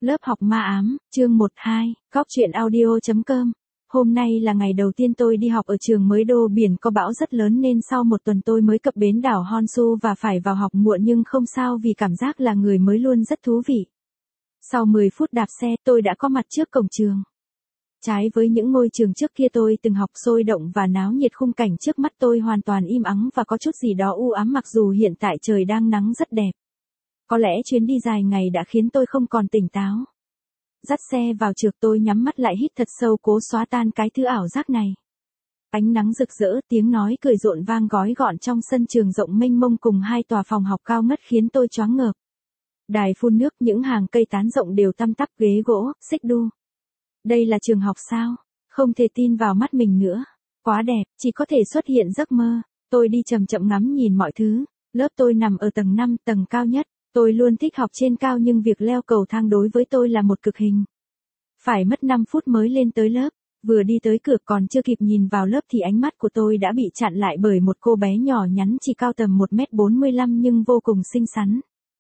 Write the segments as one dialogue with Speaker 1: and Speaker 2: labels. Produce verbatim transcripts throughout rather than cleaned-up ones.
Speaker 1: Lớp học ma ám, chương một hai, Cóc truyện audio chấm com. Hôm nay là ngày đầu tiên tôi đi học ở trường mới đô biển có bão rất lớn nên sau một tuần tôi mới cập bến đảo Honshu và phải vào học muộn nhưng không sao vì cảm giác là người mới luôn rất thú vị. Sau mười phút đạp xe tôi đã có mặt trước cổng trường. Trái với những ngôi trường trước kia tôi từng học sôi động và náo nhiệt, khung cảnh trước mắt tôi hoàn toàn im ắng và có chút gì đó u ám mặc dù hiện tại trời đang nắng rất đẹp. Có lẽ chuyến đi dài ngày đã khiến tôi không còn tỉnh táo. Dắt xe vào trường tôi nhắm mắt lại hít thật sâu cố xóa tan cái thứ ảo giác này. Ánh nắng rực rỡ, tiếng nói cười rộn vang gói gọn trong sân trường rộng mênh mông cùng hai tòa phòng học cao ngất khiến tôi choáng ngợp. Đài phun nước, những hàng cây tán rộng đều tăm tắp, ghế gỗ, xích đu. Đây là trường học sao? Không thể tin vào mắt mình nữa. Quá đẹp, chỉ có thể xuất hiện giấc mơ. Tôi đi chậm chậm ngắm nhìn mọi thứ. Lớp tôi nằm ở tầng năm, tầng cao nhất. Tôi luôn thích học trên cao nhưng việc leo cầu thang đối với tôi là một cực hình. Phải mất năm phút mới lên tới lớp. Vừa đi tới cửa còn chưa kịp nhìn vào lớp thì ánh mắt của tôi đã bị chặn lại bởi một cô bé nhỏ nhắn chỉ cao tầm một mét bốn mươi lăm nhưng vô cùng xinh xắn.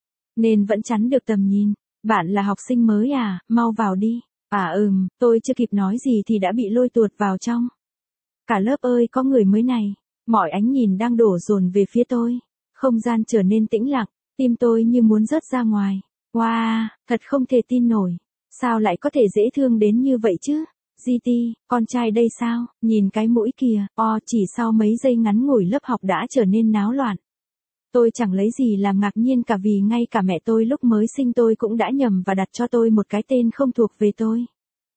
Speaker 1: Nên vẫn chắn được tầm nhìn. Bạn là học sinh mới à, mau vào đi. À ừm, tôi chưa kịp nói gì thì đã bị lôi tuột vào trong. Cả lớp ơi, có người mới này. Mọi ánh nhìn đang đổ dồn về phía tôi. Không gian trở nên tĩnh lặng. Tim tôi như muốn rớt ra ngoài. Wow, thật không thể tin nổi. Sao lại có thể dễ thương đến như vậy chứ? giê tê, con trai đây sao? Nhìn cái mũi kìa. O, chỉ sau mấy giây ngắn ngủi lớp học đã trở nên náo loạn. Tôi chẳng lấy gì làm ngạc nhiên cả vì ngay cả mẹ tôi lúc mới sinh tôi cũng đã nhầm và đặt cho tôi một cái tên không thuộc về tôi.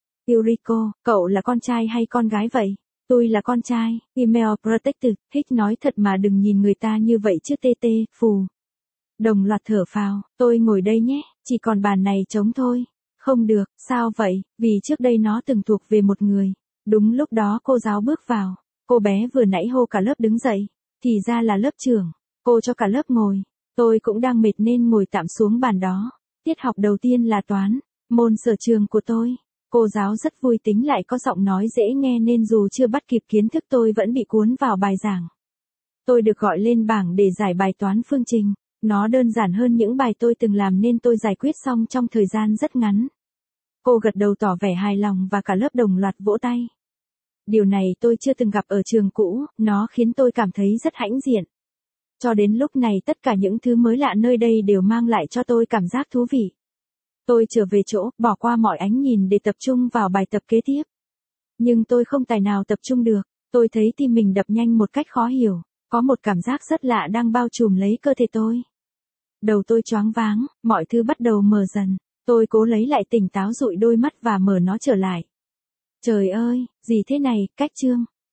Speaker 1: Yuriko, cậu là con trai hay con gái vậy? Tôi là con trai. Email protected. Hích nói thật mà đừng nhìn người ta như vậy chứ tê tê, phù. Đồng loạt thở phào, tôi ngồi đây nhé, chỉ còn bàn này trống thôi. Không được, sao vậy, vì trước đây nó từng thuộc về một người. Đúng lúc đó cô giáo bước vào, cô bé vừa nãy hô cả lớp đứng dậy, thì ra là lớp trưởng, cô cho cả lớp ngồi. Tôi cũng đang mệt nên ngồi tạm xuống bàn đó. Tiết học đầu tiên là toán, môn sở trường của tôi. Cô giáo rất vui tính lại có giọng nói dễ nghe nên dù chưa bắt kịp kiến thức tôi vẫn bị cuốn vào bài giảng. Tôi được gọi lên bảng để giải bài toán phương trình. Nó đơn giản hơn những bài tôi từng làm nên tôi giải quyết xong trong thời gian rất ngắn. Cô gật đầu tỏ vẻ hài lòng và cả lớp đồng loạt vỗ tay. Điều này tôi chưa từng gặp ở trường cũ, nó khiến tôi cảm thấy rất hãnh diện. Cho đến lúc này tất cả những thứ mới lạ nơi đây đều mang lại cho tôi cảm giác thú vị. Tôi trở về chỗ, bỏ qua mọi ánh nhìn để tập trung vào bài tập kế tiếp. Nhưng tôi không tài nào tập trung được, tôi thấy tim mình đập nhanh một cách khó hiểu. Có một cảm giác rất lạ đang bao trùm lấy cơ thể tôi. Đầu tôi choáng váng, mọi thứ bắt đầu mờ dần. Tôi cố lấy lại tỉnh táo dụi đôi mắt và mở nó trở lại. Trời ơi, gì thế này, cách chương.